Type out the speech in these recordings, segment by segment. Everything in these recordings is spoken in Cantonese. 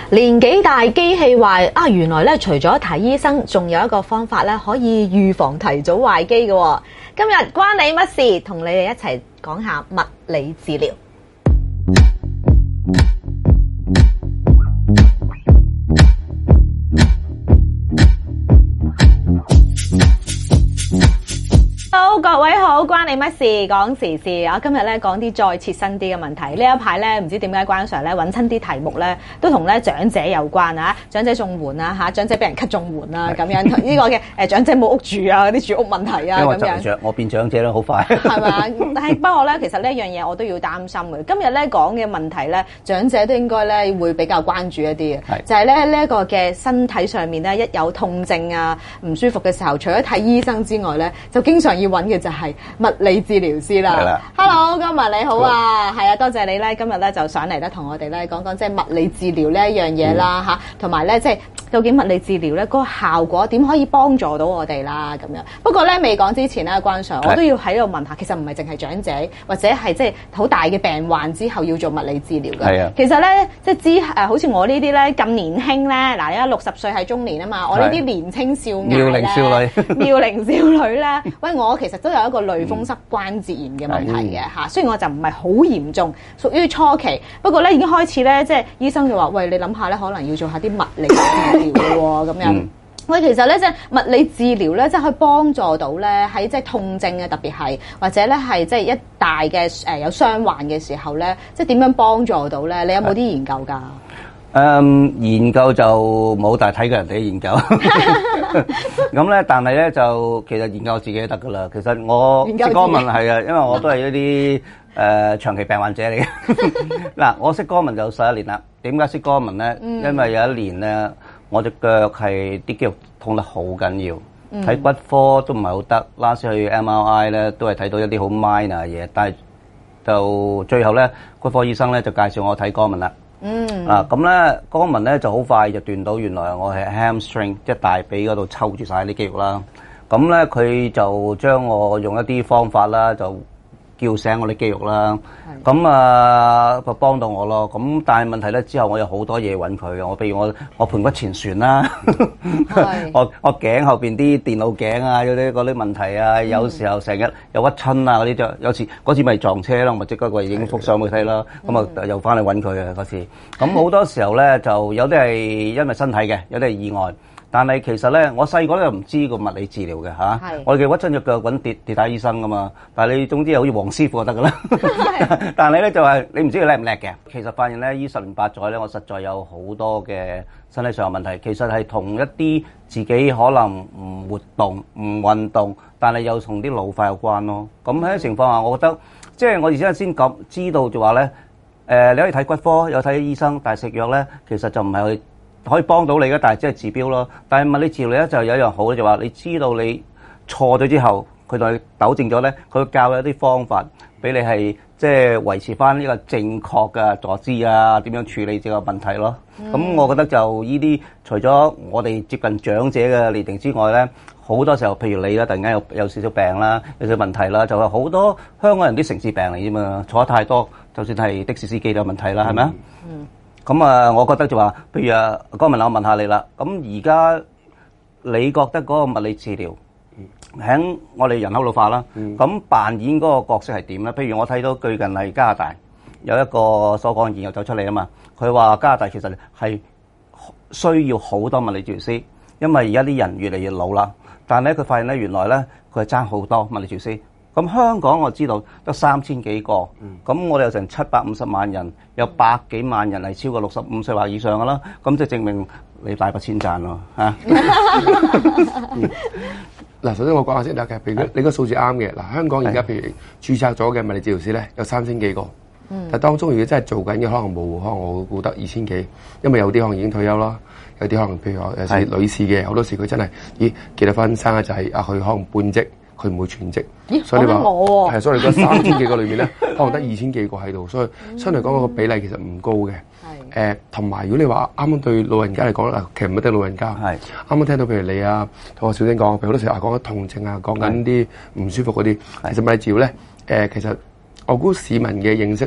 年紀大機器壞啊，原來咧除咗睇醫生，仲有一個方法咧可以預防提早壞機嘅。今日關你乜事？同你哋一齊講下物理治療。好，各位好，關你乜事？講時事，我今日咧講啲再切身啲嘅問題。呢一排咧唔知點解關 Sir 咧揾親啲題目咧都同咧長者有關啊，長者綜援啊嚇，長者俾人 cut 綜援啊咁樣，呢個嘅長者冇屋住啊，啲住屋問題啊咁樣。 我變長者啦，好快。係嘛？但係不過咧，其實呢一樣嘢我都要擔心嘅。今日咧講嘅問題咧，長者都應該咧會比較關注一啲嘅，就係咧呢一個嘅身體上面咧一有痛症啊唔舒服嘅時候，除咗睇醫生之外咧，就經常要揾嘅就係物理治療師啦。Hello， 今日你好啊，係啊，多謝你咧，今日咧就上嚟咧同我哋咧講講即係物理治療呢一樣嘢啦嚇，同埋咧即係究竟物理治療咧嗰個效果點可以幫助到我哋啦咁樣。不過咧未講之前咧，關 Sir，我都要喺度問下，其實唔係淨係長者或者係即係好大嘅病患之後要做物理治療嘅。係啊，其實咧即係好似我呢啲咧咁年輕咧，嗱而家60歲係中年啊嘛，我呢啲年青少艾咧，妙齡少女咧，喂我其實都有一個類風濕關節炎嘅問題嘅嚇，雖然我就唔係好嚴重，屬於初期，不過咧已經開始咧，即係醫生就話：喂，你諗下咧，可能要做下啲物理治療嘅喎，咁樣。喂，其實咧即係物理治療咧，即係可以幫助到咧喺即係痛症啊，特別係或者咧係即係一大嘅有傷患嘅時候咧，即係點樣幫助到咧？你有冇啲研究㗎？ 研究就冇，但係睇過人哋研究。咁咧，但係咧就其實研究自己都得噶啦。其實我識歌文係啊，因為我都係一啲長期病患者嚟嘅。嗱，我識歌文就11年啦。點解識歌文咧？因為有一年咧，我隻腳係啲肌肉痛得好緊要，睇骨科都唔係好得。last 去 MRI 咧都係睇到一啲好 minor 嘅嘢，但係就最後咧骨科醫生咧就介紹我睇歌文啦。咁咧，歌文咧就好快就斷到，原來我係 hamstring， 即係大髀嗰度抽住晒啲肌肉啦。咁咧，佢就將我用一啲方法啦，就叫醒我啲肌肉啦。咁就幫到我咯。咁但係問題咧，之後我有好多嘢揾佢嘅。譬如我盤骨前旋啦，我頸後邊啲電腦頸啊，嗰啲問題啊，有時候成日有屈親啊嗰啲，就有時嗰次咪撞車啦，咪即刻過影幅相俾佢睇啦。咁又翻嚟揾佢嘅嗰次。咁好多時候咧，就有啲係因為身體嘅，有啲係意外。但係其實咧，我細個咧又唔知個物理治療嘅嚇。我哋嘅屈親隻腳揾跌打醫生噶嘛。但係你總之好似黃師傅就得噶啦。但係咧就係你唔知佢叻唔叻嘅。其實發現咧，呢10年8載咧，我實在有好多嘅身體上嘅問題。其實係同一啲自己可能唔活動、唔運動，但係又同啲老化有關咯。咁喺情況下，我覺得即係我而家先咁知道就話咧，你可以睇骨科，有睇醫生，但係食藥咧其實就唔係可以幫到你嘅，但係即係治標咯。但係物理治療咧就有一樣好咧，就話你知道你錯咗之後，佢同你糾正咗咧，佢會教一啲方法俾你係即係維持翻呢個正確嘅坐姿啊，點樣處理這個問題咯。咁我覺得就呢啲除咗我哋接近長者嘅年齡之外咧，好多時候譬如你啦，突然間有少少病啦，有少少問題啦，就係好多香港人啲城市病嚟啫嘛，坐得太多，就算係的士司機都有問題啦，係咪啊？咁我覺得就話，譬如江文，我問下你啦。咁而家你覺得嗰個物理治療喺我哋人口老化啦，咁扮演嗰個角色係點咧？譬如我睇到最近係加拿大有一個所講嘅研究走出嚟啊嘛，佢話加拿大其實係需要好多物理治療師，因為而家啲人越嚟越老啦。但係咧，佢發現咧，原來咧佢係爭好多物理治療師。咁香港我知道得3000幾個，咁我哋有成750萬人，有100幾萬人係超過65歲或以上嘅啦，咁即係證明你大把錢賺咯嚇。 嗱，首先我講下先得嘅，譬如你個數字啱嘅。嗱，香港而家譬如註冊咗嘅物理治療師咧，有3000幾個，但當中如果真係做緊嘅，可能冇，可能我估得2000幾，因為有啲可能已經退休啦，有啲可能譬如有時女士嘅，好多時佢真係結咗婚生嘅就係佢可能半職。佢唔會全職，所以你話係，所以你講3000幾個裏面咧，可能得2000幾個喺度，所以相對嚟講個比例其實唔高嘅。同埋如果你話啱啱對老人家嚟講啦，其實唔一定老人家。啱啱聽到譬如你啊，同我小丁講，譬如好多時講緊痛症啊，講緊啲唔舒服嗰啲，其實物理治療咧，其實我估市民嘅認識咧，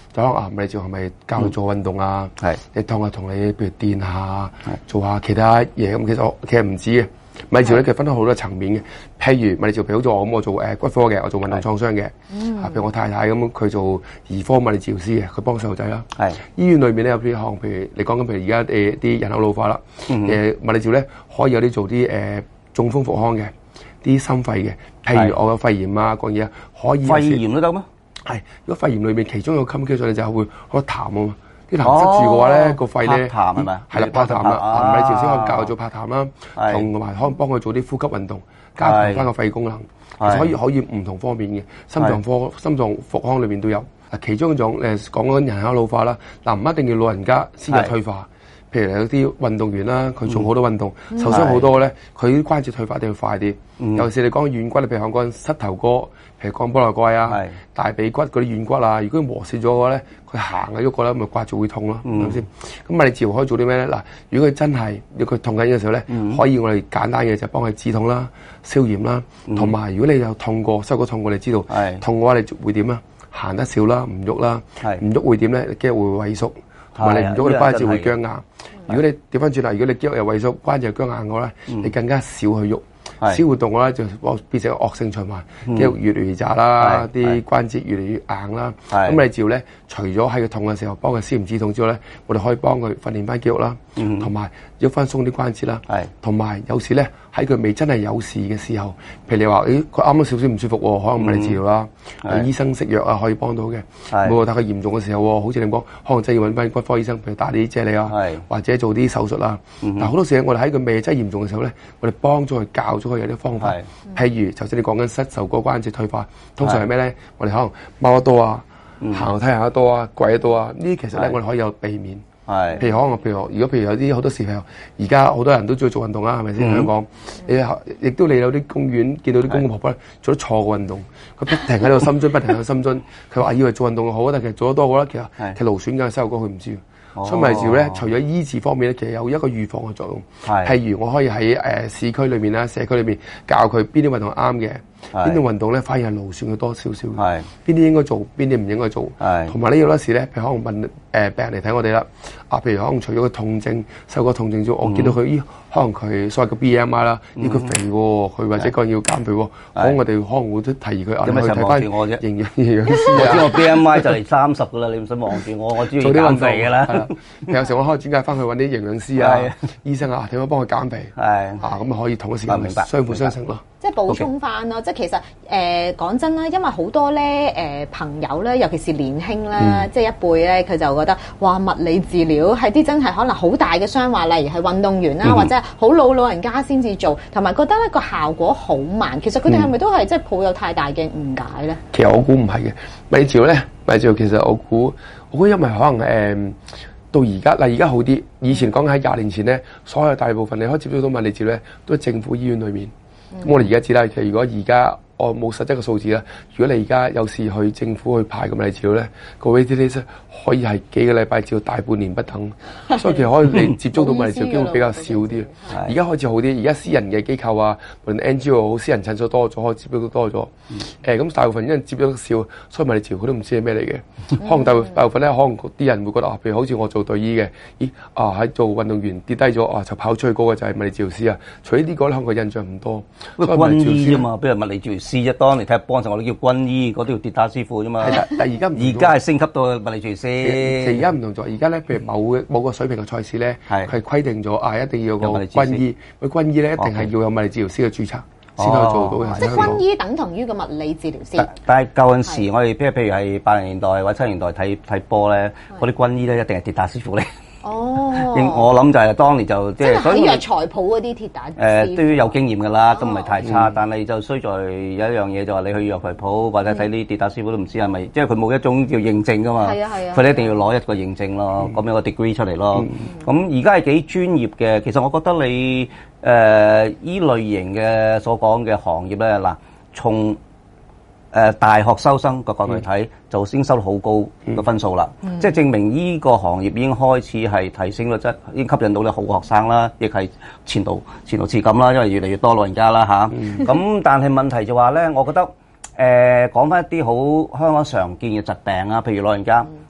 就可能物理治療係咪教佢做運動啊？你當係同你譬如電下，做下其他嘢咁。其實唔止嘅。物理治療咧，其實分開好多層面嘅。譬如物理治療，譬如好似我咁，我做骨科嘅，我做運動創傷嘅。譬如我太太咁，佢做兒科物理治療師嘅，佢幫細路仔啦。醫院裏面咧有啲項，譬如你講緊，譬如而家啲人口老化啦，物理治療咧可以有啲做啲中風復康嘅，啲心肺嘅。譬如我嘅肺炎啊，講嘢可以。 肺炎都得咩？ 係，如果肺炎裏面其中一個 complication 咧就係會好多痰啊嘛。啲痰塞住嘅話咧，個肺咧， 拍痰係咪？ 係啦，拍痰啦。物理治療師可以教佢做拍痰啦，同埋可能幫佢做啲呼吸運動，加強翻個肺功能。其實可以唔同方面嘅，心臟復康裏面都有。其中一種講緊人口老化啦，唔一定要老人家先有退化。譬如有啲運動員啦，佢做好多運動，受傷好多咧，佢啲關節退化一定要快啲。尤其是你講軟骨，譬如講膝頭哥，譬如講菠蘿蓋啊、大髀骨嗰啲軟骨啊，如果磨蝕咗嘅話咧，佢行嘅喐過咧，咪刮住會痛咯，係咪先？咁物理治療可以做啲咩咧？嗱，如果佢真係佢痛緊嘅時候咧，可以我哋簡單嘅就幫佢止痛啦、消炎啦，同埋如果你有痛過、收過痛過，你知道痛嘅話，你會點啊？行得少啦，唔喐啦，唔喐會點咧？肌肉會萎縮。同埋你唔喐，你關節會僵硬。如果你調翻轉啦，如果你肌肉又萎縮，關節又僵硬嘅話咧，你更加少去喐，少活動嘅話就變成惡性循環，肌肉越嚟越渣啦，啲關節越嚟越硬啦。咁你治療咧，除咗喺佢痛嘅時候幫佢消炎止痛之外咧，我哋可以幫佢訓練翻肌肉啦，同埋喐翻鬆啲關節啦，同埋有時咧喺佢未真係有事嘅時候，譬如你話，佢啱啱少少唔舒服喎，可能物理治療啦，醫生食藥啊可以幫到嘅。冇但係佢嚴重嘅時候，好似你講，可能真係要揾翻骨科醫生，譬如打啲啫喱啊，或者做啲手術啦。但好多時我哋喺佢未真係嚴重嘅時候咧，我哋幫咗佢教咗佢有啲方法。譬如頭先你講緊膝頭哥關節退化，通常係咩咧？我哋可能踎得多啊，行樓梯行得多啊，跪得多啊，呢啲其實咧我哋可以有避免。譬如可能如果有啲好多時候，而家好多人都中意做運動啦，係咪先？香港亦都你有啲公園見到啲公公婆婆做得錯嘅運動，佢不停喺度深蹲，不停喺度深蹲，佢話以為做運動好，但其實做得多嘅咧，其實勞損緊膝頭哥，佢唔知。所以物理治療咧，除咗醫治方面咧，其實有一個預防嘅作用。譬如我可以喺市區裏面啦、社區裏面教佢邊啲運動啱嘅，邊啲運動咧反而係勞損佢多少少嘅，邊啲應該做，邊啲唔應該做。同埋呢有啲時咧，譬如可能問病人嚟睇我哋啦，譬如可能除咗個痛症、受過痛症之外，我見到佢可能佢所謂嘅 BMI 啦，佢肥喎，佢或者個人要減肥喎，我哋可能會都提議佢去睇翻營養師啊。 我知我 BMI 就嚟30㗎啦，你唔使望住我知要減肥㗎啦。 有時我可以轉介翻去揾啲營養師啊、醫生啊，點樣幫佢減肥？咁可以同一時間相輔相成咯。 即係補充翻咯，即係其實講真啦，因為好多咧朋友咧，尤其是年輕啦，即係一輩咧，佢就覺得哇物理治療係啲真係可能好大嘅傷患，例如係運動員啦，或者係好老人家先至做，同埋覺得咧個效果好慢。其實佢哋係咪都係即係抱有太大嘅誤解咧？ 其實我估唔係嘅，物理治療咧，物理治療其實我估因為可能到而家而家好啲。以前講喺20年前咧，所有大部分你可以接觸到物理治療咧，都喺政府醫院裏面。咁我哋而家知啦，其實如果而家我冇實質嘅數字啦，如果你而家有時去政府去排個物理治療咧，個 waiting list 可以係幾個禮拜至到大半年不等，所以其實可以你接觸到物理治療機會比較少啲。而家開始好啲，而家私人嘅機構啊，無論 NGO 好，私人診所多咗，可以接觸到多咗。咁大部分因為接觸得少，所以物理治療佢都唔知係咩嚟嘅。可能大部分咧，可能啲人會覺得譬如好似我做隊醫嘅，喺做運動員跌低咗，就跑出去嗰個就係物理治療師啊。除咗呢個咧，可能個印象唔多。 軍醫啫嘛，邊係物理治療師啫？當你睇下幫襯我哋叫軍醫，嗰啲叫跌打師傅啫嘛。 但而家係升級到物理治療師。 其實而家唔同咗，而家咧，譬如某個水平嘅賽事咧，佢係規定咗一定要有個軍醫。佢軍醫咧一定係要有物理治療師嘅註冊先可以做到嘅。 即係軍醫等同於個物理治療師。 但係舊陣時，我哋譬如係80年代或者70年代睇波咧，嗰啲軍醫咧一定係跌打師傅嚟。我諗就係當年就即係睇藥材鋪嗰啲鐵打都要有經驗㗎啦，都唔係太差。但係就衰在有一樣嘢就話你去藥材鋪或者睇啲跌打師傅都唔知係咪，即係佢冇一種叫認證㗎嘛。佢哋一定要攞一個認證咯，咁有個 degree 出嚟咯。咁而家係幾專業嘅。其實我覺得你依類型嘅所講嘅行業咧，嗱從大學收生個角度嚟睇，就先收到好高嘅分數啦。即係證明呢個行業已經開始係提升咗質，已經吸引到啲好學生啦，亦係前途似錦啦，因為越嚟越多老人家啦嚇。咁但係問題就話咧，我覺得講翻一啲好香港常見嘅疾病啊，譬如老人家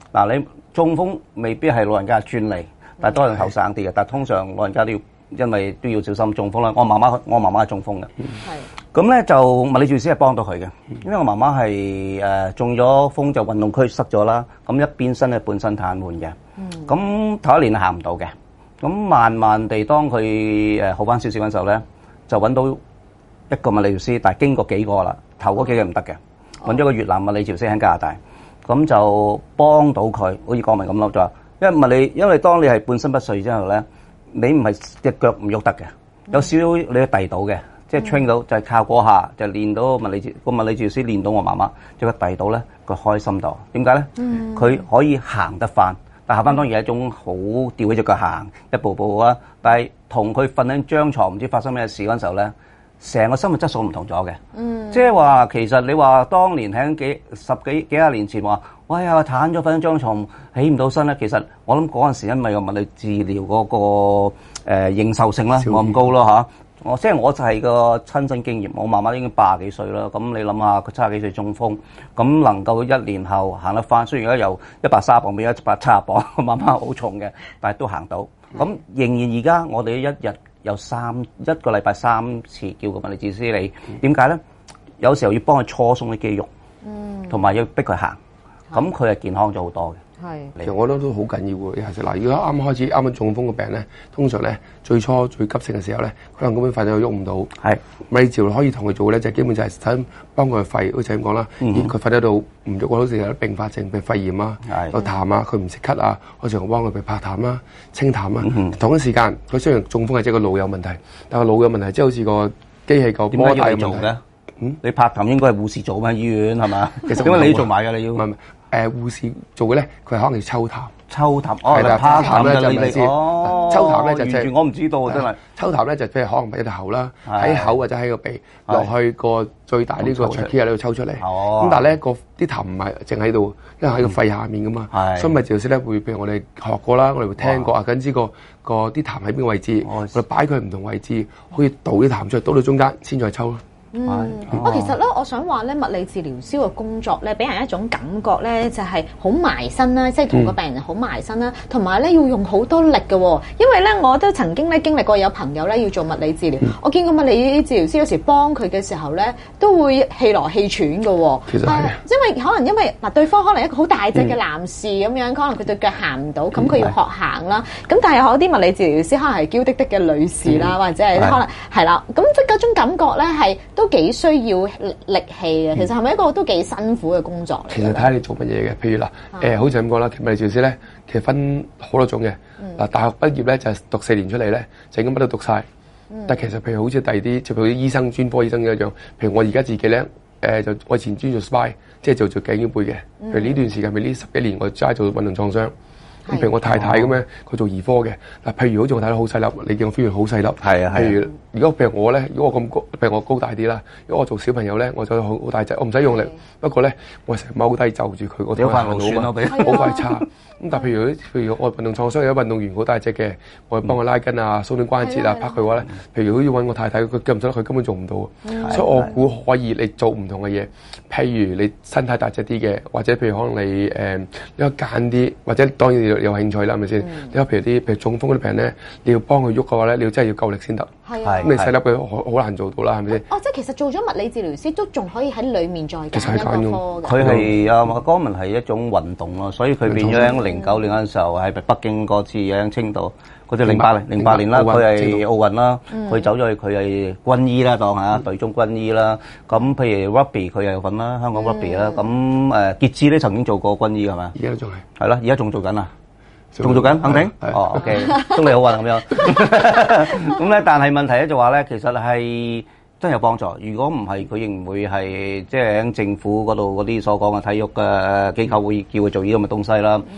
嗱，你中風未必係老人家嘅專利，但係都係後生啲嘅。但係通常老人家都要，因為都要小心中風啦。我媽媽係中風嘅。咁咧就物理治療師係幫到佢嘅，因為我媽媽係中咗風就運動區塞咗啦，咁一邊身咧半身癱瘓嘅。咁頭一年行唔到嘅，咁慢慢地當佢好翻少少嗰陣時候咧，就揾到一個物理治療師，但係經過幾個啦，頭嗰幾個唔得嘅，揾咗個越南物理治療師喺加拿大，咁就幫到佢，好似講明咁咯，就話因為當你係半身不遂之後咧，你唔係隻腳唔喐得嘅，有少少你遞到嘅。即係 train 到就係靠嗰下就練到物理治療師練到我媽媽，就佢遞到咧，佢開心到。點解咧？佢可以行得翻，但行翻當然係一種好吊起隻腳行，一步步啊。但係同佢瞓喺張床唔知發生咩事嗰陣時候咧，成個生活質素唔同咗嘅。即係話其實你話當年喺十幾廿年前話，喂呀癱咗瞓喺張床起唔到身咧，其實我諗嗰陣時因為個物理治療嗰個認受性啦冇咁高咯嚇。我就係個親身經驗，我媽媽已經80幾歲啦，咁你諗下佢70幾歲中風，咁能夠1年後行得翻，雖然而家由130磅變170磅，媽媽好重嘅，但係都行到。咁仍然而家我哋一日有一個禮拜3次叫個物理治療師嚟，點解咧？有時候要幫佢搓鬆啲肌肉，同埋要逼佢行，咁佢係健康咗好多嘅。 其實我覺得都好緊要喎。其實嗱，如果啱啱中風嘅病咧，通常咧最初最急性嘅時候咧，可能根本瞓咗喐唔到。物理治療可以同佢做咧，就基本就係想幫佢肺，好似咁講啦。佢瞓喺度唔喐，好似有啲併發症，譬如肺炎啊、有痰啊，佢唔食咳啊，我常幫佢拍痰啊、清痰啊。同一時間，佢雖然中風係即係個腦有問題，但係個腦有問題，即係好似個機器個摩打嘅問題。 你拍痰應該係護士做嘛？醫院係嘛？其實點解你做埋㗎？你要護士做嘅咧，佢係可能要抽痰。 係啦，拍痰咧就你知。 抽痰咧就完全我唔知道真係。 抽痰咧就譬如可能喺個喉啦，喺口或者喺個鼻落去個最大呢個 trachea 喺度抽出嚟。咁但係咧啲痰唔係淨喺度，因為喺個肺下面噶嘛。所以物理治療師咧會譬如我哋學過啦，我哋會聽過啊，緊知個啲痰喺邊個位置，我哋擺佢唔同位置，可以倒啲痰出嚟，倒到中間先再抽咯。 其實咧，我想話咧，物理治療師嘅工作咧，俾人一種感覺咧，就係好埋身啦，即係同個病人好埋身啦，同埋咧要用好多力嘅喎。因為咧，我都曾經咧經歷過有朋友咧要做物理治療，我見過物理治療師有時幫佢嘅時候咧，都會氣來氣喘嘅喎。 其實係因為嗱，對方可能一個好大隻嘅男士咁樣，可能佢對腳行唔到，咁佢要學行啦。咁但係有啲物理治療師可能係嬌滴滴嘅女士啦，或者係可能係啦，咁即係嗰種感覺咧係。都幾需要力氣嘅，其實係咪一個都幾辛苦嘅工作嚟？ 其實睇下你做乜嘢嘅，譬如嗱，好似咁講啦，物理治療師咧，其實分好多種嘅。嗱，大學畢業咧就係讀4年出嚟咧，就應該乜都讀晒。但其實譬如好似第二啲，就譬如啲醫生專科醫生一樣，譬如我而家自己咧，就我以前專做 spy，即係做頸腰背嘅。譬如呢段時間，譬如呢10幾年，我齋做運動創傷。譬如我太太咁樣，佢做兒科嘅。嗱，譬如好似我太太好細粒，你見我 feel 好細粒。譬如如果我咧，如果我咁高，譬如我高大啲啦，如果我做小朋友咧，我就好大隻，我唔使用力。不過咧，我成日踎低就住佢，我都行到嘛，好快差。咁但係譬如我運動創傷有運動員好大隻嘅，我幫佢拉筋啊、鬆啲關節啊、拍佢嘅話咧，譬如好似揾我太太，佢跟唔上，佢根本做唔到。所以我估可以你做唔同嘅嘢，譬如你身體大隻啲嘅，或者譬如可能你比較揀啲，或者當然有興趣啦，係咪先？你話譬如中風嗰啲病咧，你要幫佢喐嘅話咧，你要真係要夠力先得。咁你細粒嘅好難做到啦，係咪先？ 即係其實做咗物理治療師都仲可以喺裡面再揀一個科嘅。 佢係江文係一種運動咯，所以佢變咗喺09年嗰陣時候喺北京嗰次喺青島嗰隻08年啦，佢係奧運啦，佢走咗去佢係軍醫啦，當下隊中軍醫啦。咁譬如 Rugby 佢又有份啦，香港 Rugby 啦。咁傑志咧曾經做過軍醫係嘛？ 而家仲係。 係啦，而家仲做緊啊！仲做緊，肯定？哦 ，OK，祝你好運咁樣。咁咧，但係問題咧就話咧，其實係真係有幫助。如果唔係，佢亦唔會係即係喺政府嗰度嗰啲所講嘅體育嘅機構會叫佢做呢咁嘅東西啦。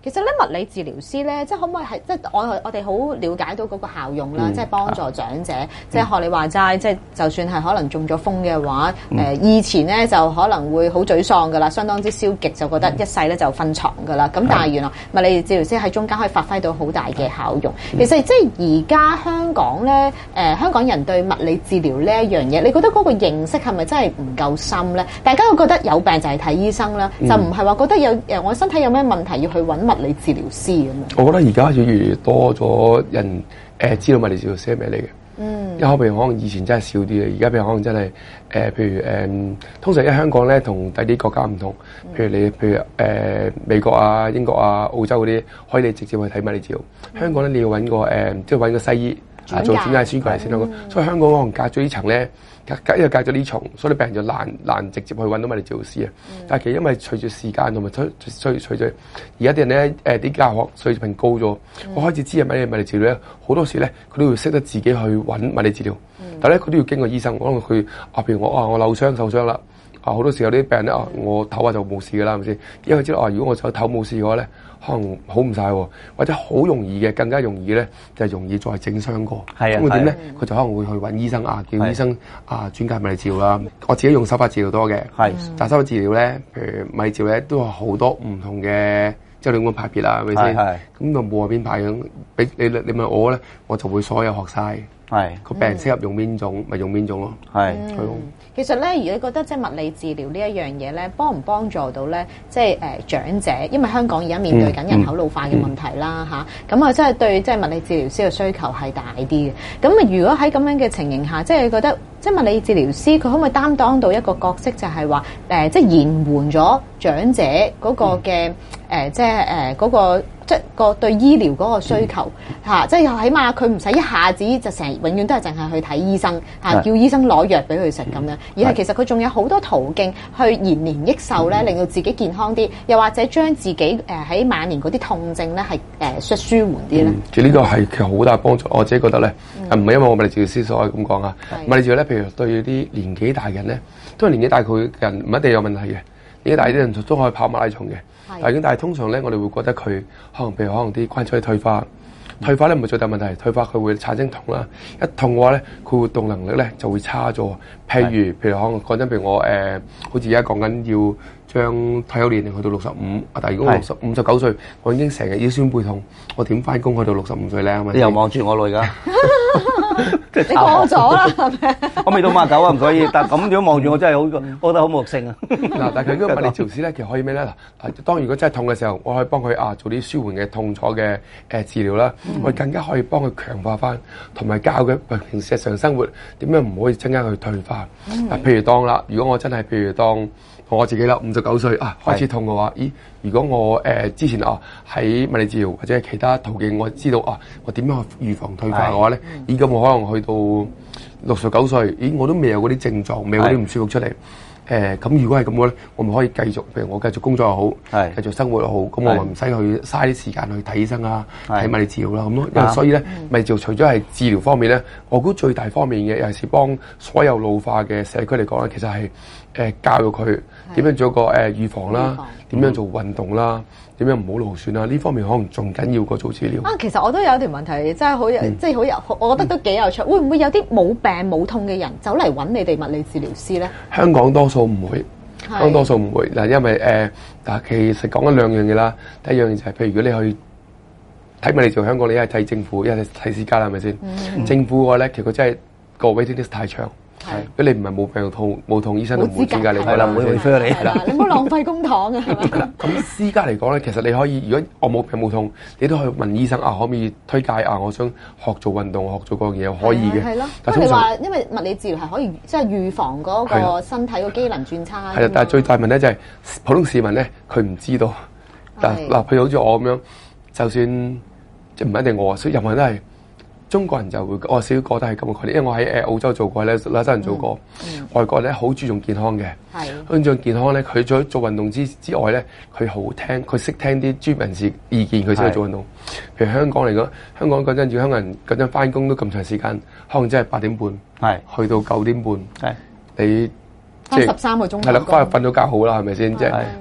其實咧物理治療師咧，即係可唔可以係即係我哋好了解到嗰個效用啦，即係幫助長者，即係學你話齋，即係就算係可能中咗風嘅話，以前咧就可能會好沮喪噶啦，相當之消極，就覺得一世咧就瞓床噶啦。咁但係原來物理治療師喺中間可以發揮到好大嘅效用。其實即係而家香港咧，香港人對物理治療呢一樣嘢，你覺得嗰個認識係咪真係唔夠深咧？大家都覺得有病就係睇醫生啦，就唔係話覺得有我身體有咩問題要去揾物理治療師咁樣。 我覺得而家越嚟越多咗人知道物理治療師係咩嚟嘅。因為譬如可能以前真係少啲嘅，而家譬如可能真係譬如通常喺香港咧同第啲國家唔同，譬如美國啊、英國啊、澳洲嗰啲，可以你直接去睇物理治療。香港咧你要揾個即係揾個西醫做轉介宣過嚟先得。所以香港可能隔咗呢層咧。因為隔咗呢重，所以你病人就難直接去揾到物理治療師啊。但係其實因為隨住時間同埋隨住而家啲人咧啲教學水平高咗，我開始知係物理治療咧，好多時咧佢都會識得自己去揾物理治療，但係咧佢都要經過醫生，可能佢譬如我扭傷受傷啦。好多時候啲病人咧我唞下就冇事㗎啦，係咪先？因為知道如果我就唞冇事嘅話咧，可能好唔晒喎，或者好容易嘅，更加容易咧就係容易再整傷過。咁會點咧？佢就可能會去揾醫生叫醫生轉介物理治療啦。我自己用手法治療多嘅，但手法治療咧，譬如物理治療咧都有好多唔同嘅即係兩個派別啦，係咪先？咁就冇話邊派咁，俾你問我咧，我就會所有學晒。個病人適合用邊種，咪用邊種咯。 其實咧，如果你覺得即係物理治療呢一樣嘢咧，幫唔幫助到咧，即係長者？因為香港而家面對緊人口老化嘅問題啦，咁啊，即係對即係物理治療師嘅需求係大啲嘅。咁啊，如果喺咁樣嘅情形下，即係覺得即係物理治療師佢可唔可以擔當到一個角色，就係話即係延緩咗長者嗰個嘅即係嗰個。即係個對醫療嗰個需求即係起碼佢唔使一下子就永遠都係淨係去睇醫生叫醫生攞藥俾佢食咁樣，而係其實佢仲有好多途徑去延年益壽咧，令到自己健康啲，又或者將自己喺晚年嗰啲痛症咧係舒緩啲咧。 其實呢個係其實好大幫助，我自己覺得咧，唔係因為我物理治療師所以咁講啊。物理治療咧，譬如對啲年紀大嘅人咧，都係年紀大佢人唔一定有問題嘅，年紀大啲人都可以跑馬拉松嘅。但係通常咧，我哋會覺得佢可能啲關節退化咧唔係最大問題，退化佢會產生痛啦。一痛嘅話咧，佢活動能力咧就會差咗。譬如可能講真，譬如我好似而家講緊要將退休年齡去到65，但係如果我59歲，我已經成日腰酸背痛，我點翻工去到65歲咧？ 你又望住我嚟㗎？ 你過咗啦，係咪？ 我未到59啊，唔可以。但係咁樣望住我真係好，我覺得好冇性啊。 嗱，但係佢嗰個物理治療師咧，其實可以咩咧？嗱，當如果真係痛嘅時候，我可以幫佢做啲舒緩嘅痛楚嘅治療啦。我更加可以幫佢強化翻，同埋教佢平時日常生活點樣唔可以增加佢退化。譬如如果我真係譬如當我自己啦，59歲開始痛嘅話，如果我之前喺物理治療或者係其他途徑，我知道我點樣去預防退化嘅話咧，咁我可能去到69歲，我都未有嗰啲症狀，未有嗰啲唔舒服出嚟。咁如果係咁嘅咧，我咪可以繼續，譬如我繼續工作又好，繼續生活又好，咁我咪唔使去嘥啲時間去睇醫生睇物理治療啦咁咯。因為所以咧，物理治療除咗係治療方面咧，我估最大方面嘅，尤其是幫所有老化嘅社區嚟講咧，其實係教育佢點樣做個預防啦，點樣做運動啦，點樣唔好勞損啦，呢方面可能仲緊要過做治療。 其實我都有一條問題，真係好有，即係好有，我覺得都幾有趣。會唔會有啲冇病冇痛嘅人走嚟揾你哋物理治療師咧？ 香港多數唔會，多數唔會嗱，因為其實講緊兩樣嘢啦。第一樣嘢就係，譬如如果你去睇物理治療，香港你一係睇政府，一係睇私家啦，係咪先？政府嘅話咧，其實佢真係個 waiting list 太長。如果你唔係冇病冇痛，醫生都唔會轉介你，係啦，唔會 refer 你，係啦， 你唔好浪費公帑啊，係嘛？ 咁私家嚟講咧，其實你可以，如果我冇病冇痛，你都可以問醫生可唔可以推介我想學做運動，學做嗰樣嘢可以嘅。係咯， 但係你話因為物理治療係可以即係預防嗰個身體個機能轉差。 係啊，但係最大問題就係普通市民咧，佢唔知道。嗱，譬如好似我咁樣，就算即係唔一定我，所以任何人都係。中國人就會少覺得係咁嘅概念，因為我喺澳洲做過咧，拉丁人做過，外國咧好注重健康嘅，注重健康咧，佢除咗做運動之外咧，佢好聽，佢識聽啲專業人士意見，佢先去做運動。譬如香港嚟講，香港嗰陣住香港人嗰陣翻工都咁長時間，可能真係8點半，去到9點半，你即係13個鐘， 係啦，翻去瞓到覺好啦，係咪先？即係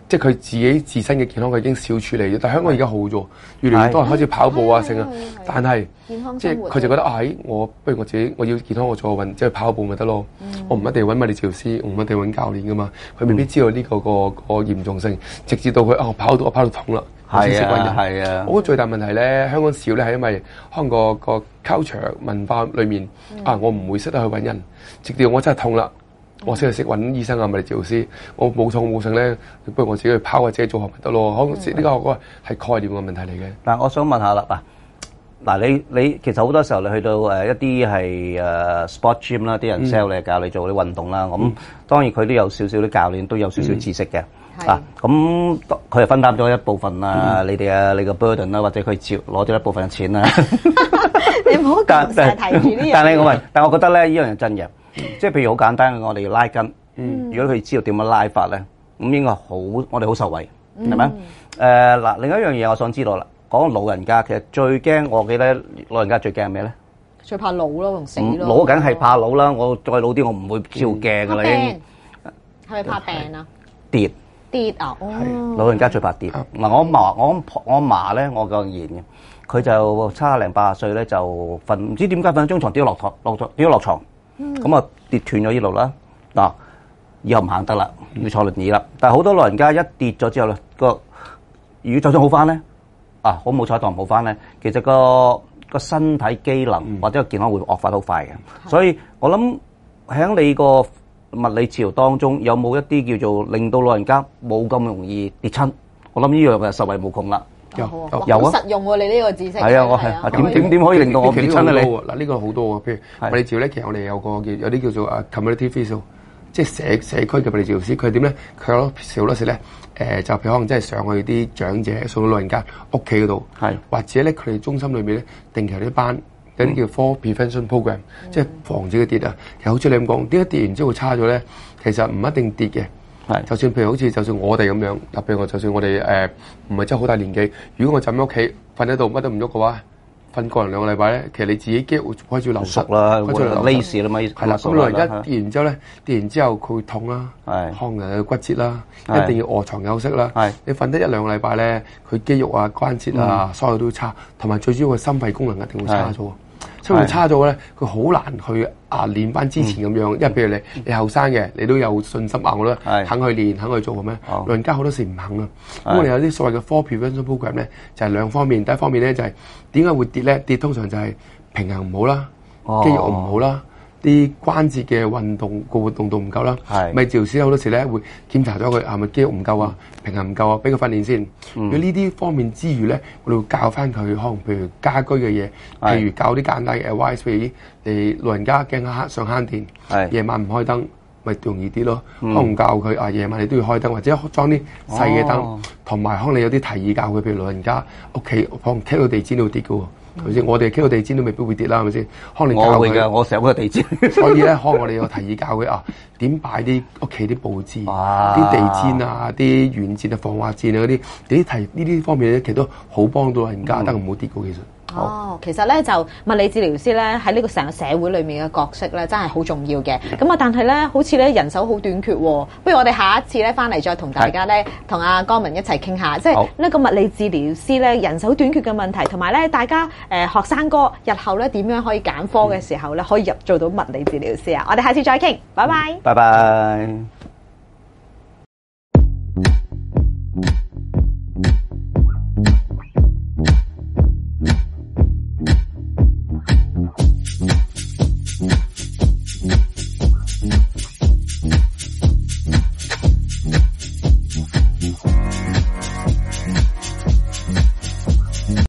即係佢自己自身嘅健康佢已經少處理咗。但係香港而家好咗，越嚟越多人開始跑步啊，成啊。但係即係佢就覺得我不如我自己我要健康，我做運即係跑步咪得咯。我唔一定揾物理治療師，我唔一定揾教練噶嘛。佢未必知道呢個嚴重性，直至到佢我跑到痛啦。 係啊， 我覺得最大問題咧，香港少咧係因為香港個 culture 文化裏面我唔會識得去揾人，直到我真係痛啦。我先係識揾醫生啊，物理治療師。我冇痛冇性咧，不如我自己去跑或者做下咪得咯。可能呢個我覺得係概念嘅問題嚟嘅。 但係我想問下啦，嗱你其實好多時候你去到一啲係sport gym 啦，啲人 sell 你教你做啲運動啦，咁當然佢都有少少啲教練都有少少知識嘅。咁佢係分擔咗一部分你哋你個 burden 啦，或者佢攞咗一部分嘅錢啦。 你唔好成日提住呢樣。 但我覺得咧，呢樣係真嘅。即係譬如好簡單嘅，我哋要拉筋。如果佢知道點樣拉法咧，咁應該我哋好受惠，係咪？另一樣嘢我想知道啦，講老人家其實最驚，我記得老人家最驚係咩咧？ 最怕老咯，同死咯。 老梗係怕老啦，我再老啲我唔會照鏡㗎啦。已經係咪怕病啊？跌啊！ 老人家最怕跌。嗱，我阿嫲咧，我個言嘅，佢就70零80歲咧，就瞓唔知點解瞓張床跌咗落床，咁啊跌斷咗呢度啦。嗱，以後唔行得啦，要坐輪椅啦。但係好多老人家一跌咗之後咧，如果就算好翻咧，好冇彩當唔好翻咧，其實個身體機能或者個健康會惡化得好快嘅。所以我諗喺你個物理治療當中有冇一啲叫做令到老人家冇咁容易跌親？我諗呢樣嘅受惠無窮啦。 有好實用喎！你呢個知識係啊，我係點可以令到我跌親啊？你嗱呢個好多喎，譬如物理治療咧，其實我哋有啲叫做community physio，即係社區嘅物理治療師。佢點咧？佢有好多時咧就譬如可能真係上去啲長者送到老人家屋企嗰度，或者咧佢哋中心裏面咧定期啲班。有啲叫 fall prevention program，即係防止佢跌啊。其實好似你咁講，點解跌完之後會差咗咧？其實唔一定跌嘅。就算譬如就算我哋咁樣，特別就算我哋唔係真係好大年紀，如果我浸喺屋企瞓喺度乜都唔喐嘅話，瞓個人2個禮拜咧，其實你自己肌肉會開始流失啦，拉屎啦嘛。係啦， 咁老人家跌完之後咧，跌完之後佢會痛啦，可能有骨折啦，一定要臥床休息啦。你瞓得1、2個禮拜咧，佢肌肉啊、關節啊，所有都差，同埋最主要個心肺功能一定會差咗。心肺差咗咧，佢好難去練翻之前咁樣，因為譬如你後生嘅，你都有信心我都肯去練，肯去做嘅咩？老人家好多時唔肯啊。咁我哋有啲所謂嘅 fall prevention program 咧，就係兩方面。第一方面咧就係點解會跌咧？跌通常就係平衡唔好啦，肌肉唔好啦。啲關節嘅運動個活動度唔夠啦，咪治療師好多時咧會檢查咗佢係咪肌肉唔夠啊，平衡唔夠啊，俾佢訓練先。如果呢啲方面之餘咧，我哋會教翻佢可能譬如家居嘅嘢，譬如教啲簡單嘅 advice，譬如你老人家驚想慳電，夜晚唔開燈咪容易啲咯。可能教佢夜晚你都要開燈，或者裝啲細嘅燈，同埋可能你有啲提議教佢，譬如老人家屋企可能傾到地氈都會跌嘅喎。係咪先？我哋傾到地氈都未必會跌啦，係咪先？可能你教佢， 我會㗎，我成日個地氈。 所以咧，可能我哋有提議教佢點擺啲屋企啲佈置，啲地氈啊、啲軟墊啊、防滑墊啊嗰啲，呢啲方面咧，其實都好幫到老人家，得唔好跌嘅其實。 其實咧就物理治療師咧喺呢個成個社會裏面嘅角色咧，真係好重要嘅。咁但係咧，好似咧人手好短缺喎。不如我哋下一次咧翻嚟再同大家咧，同阿江文一齊傾下，即係呢個物理治療師咧人手短缺嘅問題，同埋咧大家學生哥日後咧點樣可以揀科嘅時候咧，可以做到物理治療師啊！我哋下次再傾，拜拜。 拜拜。